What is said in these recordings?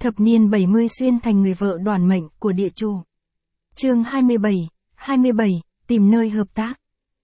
Thập niên 70 xuyên thành người vợ đoản mệnh của địa chủ. Chương 27, tìm nơi hợp tác.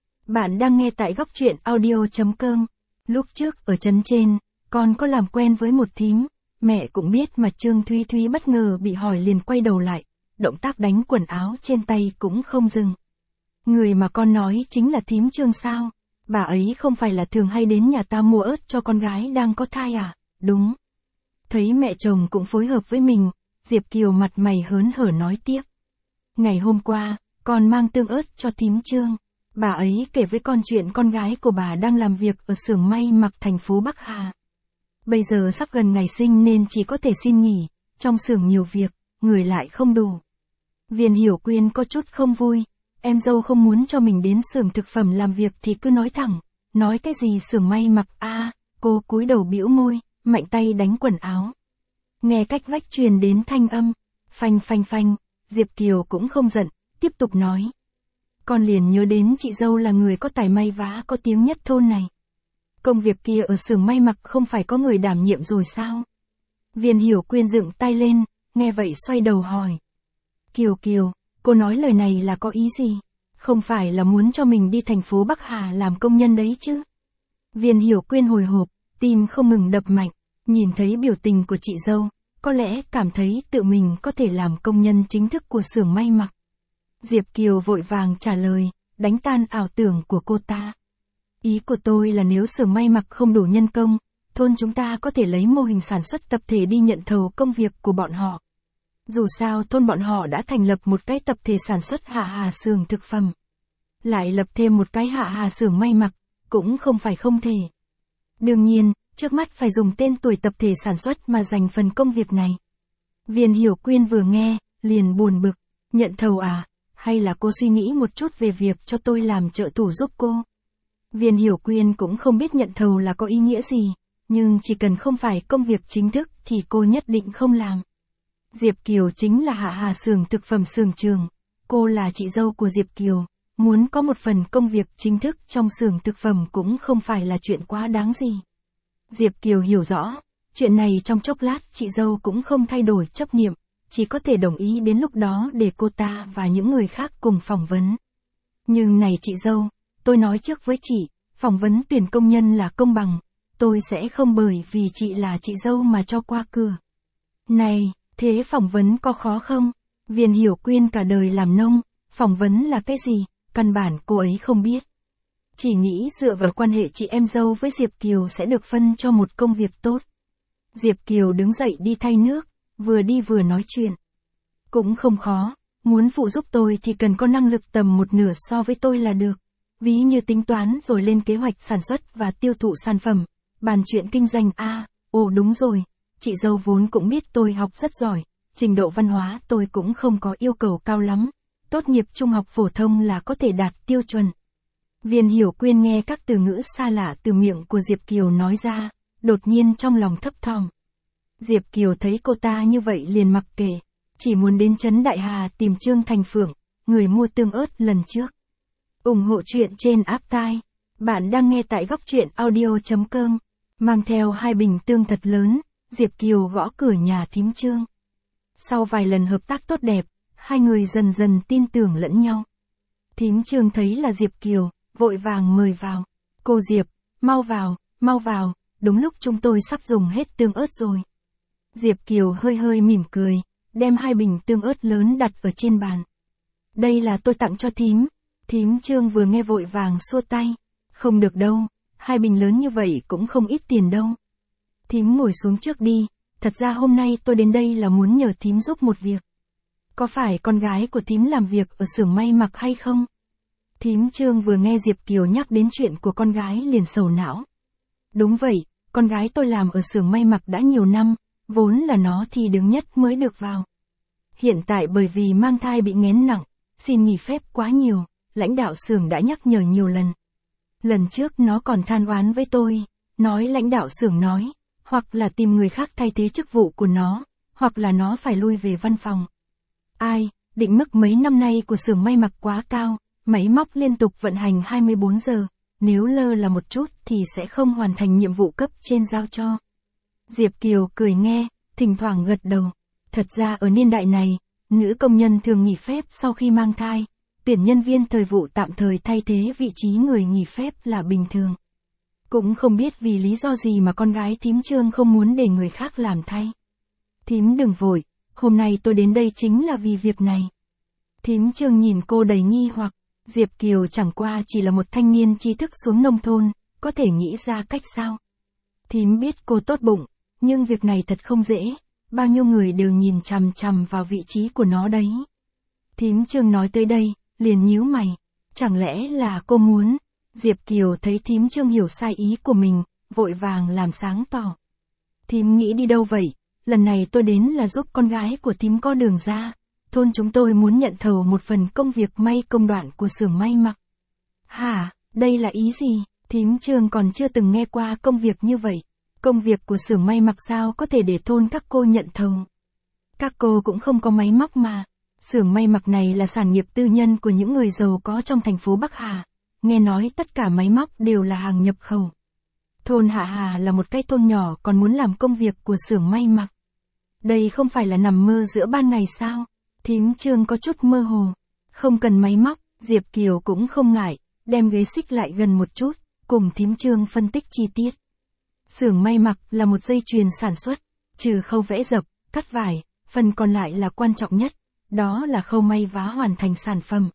Bạn đang nghe tại góc truyện audio.com. Lúc trước ở trấn trên, con có làm quen với một thím, mẹ cũng biết mà Trương Thúy Thúy bất ngờ bị hỏi liền quay đầu lại, động tác đánh quần áo trên tay cũng không dừng. Người mà con nói chính là thím Trương sao? Bà ấy không phải là thường hay đến nhà ta mua ớt cho con gái đang có thai à? Đúng. Thấy mẹ chồng cũng phối hợp với mình, Diệp Kiều mặt mày hớn hở nói tiếp. Ngày hôm qua, con mang tương ớt cho thím Trương. Bà ấy kể với con chuyện con gái của bà đang làm việc ở xưởng may mặc thành phố Bắc Hà. Bây giờ sắp gần ngày sinh nên chỉ có thể xin nghỉ, trong xưởng nhiều việc, người lại không đủ. Viên Hiểu Quyên có chút không vui, em dâu không muốn cho mình đến xưởng thực phẩm làm việc thì cứ nói thẳng, nói cái gì xưởng may mặc cô cúi đầu bĩu môi, mạnh tay đánh quần áo. Nghe cách vách truyền đến thanh âm, phanh phanh phanh, Diệp Kiều cũng không giận, tiếp tục nói. Con liền nhớ đến chị dâu là người có tài may vá có tiếng nhất thôn này. Công việc kia ở xưởng may mặc không phải có người đảm nhiệm rồi sao? Viên Hiểu Quyên dựng tay lên, nghe vậy xoay đầu hỏi. Kiều, cô nói lời này là có ý gì? Không phải là muốn cho mình đi thành phố Bắc Hà làm công nhân đấy chứ? Viên Hiểu Quyên hồi hộp, tim không ngừng đập mạnh, nhìn thấy biểu tình của chị dâu, có lẽ cảm thấy tự mình có thể làm công nhân chính thức của xưởng may mặc. Diệp Kiều vội vàng trả lời, đánh tan ảo tưởng của cô ta. Ý của tôi là nếu xưởng may mặc không đủ nhân công, thôn chúng ta có thể lấy mô hình sản xuất tập thể đi nhận thầu công việc của bọn họ. Dù sao thôn bọn họ đã thành lập một cái tập thể sản xuất Hạ Hà xưởng thực phẩm. Lại lập thêm một cái Hạ Hà xưởng may mặc, cũng không phải không thể. Đương nhiên, trước mắt phải dùng tên tuổi tập thể sản xuất mà dành phần công việc này. Viên Hiểu Quyên vừa nghe, liền buồn bực, nhận thầu à, hay là cô suy nghĩ một chút về việc cho tôi làm trợ thủ giúp cô? Viên Hiểu Quyên cũng không biết nhận thầu là có ý nghĩa gì, nhưng chỉ cần không phải công việc chính thức thì cô nhất định không làm. Diệp Kiều chính là Hạ Hà xưởng thực phẩm xưởng trường, cô là chị dâu của Diệp Kiều, muốn có một phần công việc chính thức trong xưởng thực phẩm cũng không phải là chuyện quá đáng gì. Diệp Kiều hiểu rõ, chuyện này trong chốc lát chị dâu cũng không thay đổi chấp niệm, chỉ có thể đồng ý đến lúc đó để cô ta và những người khác cùng phỏng vấn. Nhưng này chị dâu, tôi nói trước với chị, phỏng vấn tuyển công nhân là công bằng, tôi sẽ không bởi vì chị là chị dâu mà cho qua cửa. Này, thế phỏng vấn có khó không? Viên Hiểu Quyên cả đời làm nông, phỏng vấn là cái gì, căn bản cô ấy không biết. Chỉ nghĩ dựa vào quan hệ chị em dâu với Diệp Kiều sẽ được phân cho một công việc tốt. Diệp Kiều đứng dậy đi thay nước, vừa đi vừa nói chuyện. Cũng không khó, muốn phụ giúp tôi thì cần có năng lực tầm một nửa so với tôi là được. Ví như tính toán rồi lên kế hoạch sản xuất và tiêu thụ sản phẩm, bàn chuyện kinh doanh đúng rồi, chị dâu vốn cũng biết tôi học rất giỏi, trình độ văn hóa tôi cũng không có yêu cầu cao lắm, tốt nghiệp trung học phổ thông là có thể đạt tiêu chuẩn. Viên Hiểu Quyên nghe các từ ngữ xa lạ từ miệng của Diệp Kiều nói ra, đột nhiên trong lòng thấp thỏm. Diệp Kiều thấy cô ta như vậy liền mặc kệ, chỉ muốn đến trấn Đại Hà tìm Trương Thành Phượng, người mua tương ớt lần trước. Ủng hộ chuyện trên app tai. Bạn đang nghe tại góc truyện audio.com. Mang theo 2 bình tương thật lớn, Diệp Kiều gõ cửa nhà thím Trương. Sau vài lần hợp tác tốt đẹp, hai người dần dần tin tưởng lẫn nhau. Thím Trương thấy là Diệp Kiều, vội vàng mời vào. Cô Diệp, mau vào, đúng lúc chúng tôi sắp dùng hết tương ớt rồi. Diệp Kiều hơi mỉm cười, đem 2 bình tương ớt lớn đặt ở trên bàn. Đây là tôi tặng cho thím. Thím Trương vừa nghe vội vàng xua tay. Không được đâu, 2 bình lớn như vậy cũng không ít tiền đâu. Thím ngồi xuống trước đi, thật ra hôm nay tôi đến đây là muốn nhờ thím giúp một việc. Có phải con gái của thím làm việc ở xưởng may mặc hay không? Thím Trương vừa nghe Diệp Kiều nhắc đến chuyện của con gái liền sầu não. Đúng vậy, con gái tôi làm ở xưởng may mặc đã nhiều năm, vốn là nó thì đứng nhất mới được vào. Hiện tại bởi vì mang thai bị nghén nặng, xin nghỉ phép quá nhiều, lãnh đạo xưởng đã nhắc nhở nhiều lần. Lần trước nó còn than oán với tôi, nói lãnh đạo xưởng nói, hoặc là tìm người khác thay thế chức vụ của nó, hoặc là nó phải lui về văn phòng. Định mức mấy năm nay của xưởng may mặc quá cao, máy móc liên tục vận hành 24 giờ, nếu lơ là một chút thì sẽ không hoàn thành nhiệm vụ cấp trên giao cho. Diệp Kiều cười nghe, thỉnh thoảng gật đầu. Thật ra ở niên đại này, nữ công nhân thường nghỉ phép sau khi mang thai, tuyển nhân viên thời vụ tạm thời thay thế vị trí người nghỉ phép là bình thường. Cũng không biết vì lý do gì mà con gái thím Trương không muốn để người khác làm thay. Thím đừng vội, hôm nay tôi đến đây chính là vì việc này. Thím Trương nhìn cô đầy nghi hoặc, Diệp Kiều chẳng qua chỉ là một thanh niên tri thức xuống nông thôn, có thể nghĩ ra cách sao. Thím biết cô tốt bụng, nhưng việc này thật không dễ, bao nhiêu người đều nhìn chằm chằm vào vị trí của nó đấy. Thím Trương nói tới đây, liền nhíu mày, chẳng lẽ là cô muốn. Diệp Kiều thấy thím Trương hiểu sai ý của mình, vội vàng làm sáng tỏ. Thím nghĩ đi đâu vậy, lần này tôi đến là giúp con gái của thím có đường ra. Thôn chúng tôi muốn nhận thầu một phần công việc may công đoạn của xưởng may mặc. Hả, đây là ý gì? Thím Trương còn chưa từng nghe qua công việc như vậy. Công việc của xưởng may mặc sao có thể để thôn các cô nhận thầu? Các cô cũng không có máy móc mà. Xưởng may mặc này là sản nghiệp tư nhân của những người giàu có trong thành phố Bắc Hà. Nghe nói tất cả máy móc đều là hàng nhập khẩu. Thôn Hạ Hà là một cái thôn nhỏ còn muốn làm công việc của xưởng may mặc. Đây không phải là nằm mơ giữa ban ngày sao? Thím Trương có chút mơ hồ. Không cần máy móc, Diệp Kiều cũng không ngại, đem ghế xích lại gần một chút, cùng thím Trương phân tích chi tiết. Xưởng may mặc là một dây chuyền sản xuất, trừ khâu vẽ dập, cắt vải, phần còn lại là quan trọng nhất, đó là khâu may vá hoàn thành sản phẩm.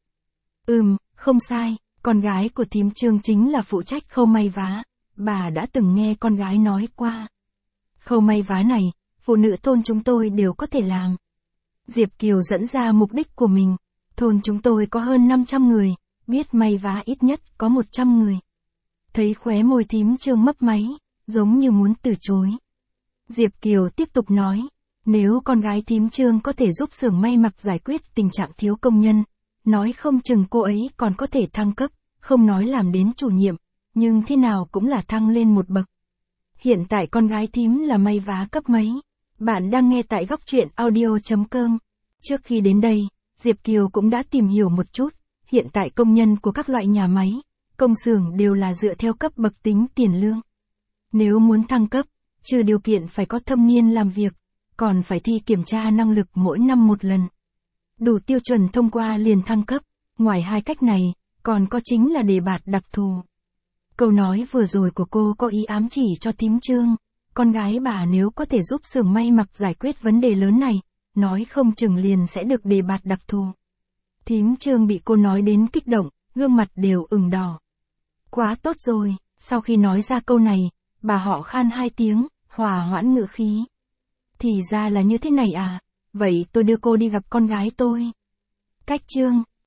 Không sai, con gái của thím Trương chính là phụ trách khâu may vá, bà đã từng nghe con gái nói qua. Khâu may vá này, phụ nữ thôn chúng tôi đều có thể làm. Diệp Kiều dẫn ra mục đích của mình, thôn chúng tôi có hơn 500 người, biết may vá ít nhất có 100 người. Thấy khóe môi thím Trương mấp máy, giống như muốn từ chối. Diệp Kiều tiếp tục nói, nếu con gái thím Trương có thể giúp xưởng may mặc giải quyết tình trạng thiếu công nhân, nói không chừng cô ấy còn có thể thăng cấp, không nói làm đến chủ nhiệm, nhưng thế nào cũng là thăng lên một bậc. Hiện tại con gái thím là may vá cấp mấy? Bạn đang nghe tại góc truyện audio.com. Trước khi đến đây, Diệp Kiều cũng đã tìm hiểu một chút, hiện tại công nhân của các loại nhà máy, công xưởng đều là dựa theo cấp bậc tính tiền lương. Nếu muốn thăng cấp, trừ điều kiện phải có thâm niên làm việc, còn phải thi kiểm tra năng lực mỗi năm một lần. Đủ tiêu chuẩn thông qua liền thăng cấp, ngoài hai cách này, còn có chính là đề bạt đặc thù. Câu nói vừa rồi của cô có ý ám chỉ cho thím Trương, con gái bà nếu có thể giúp xưởng may mặc giải quyết vấn đề lớn này, nói không chừng liền sẽ được đề bạt đặc thù. Thím Trương bị cô nói đến kích động, gương mặt đều ửng đỏ. Quá tốt rồi, sau khi nói ra câu này, bà họ khan 2 tiếng, hòa hoãn ngữ khí. Thì ra là như thế này à, vậy tôi đưa cô đi gặp con gái tôi. Cách Trương,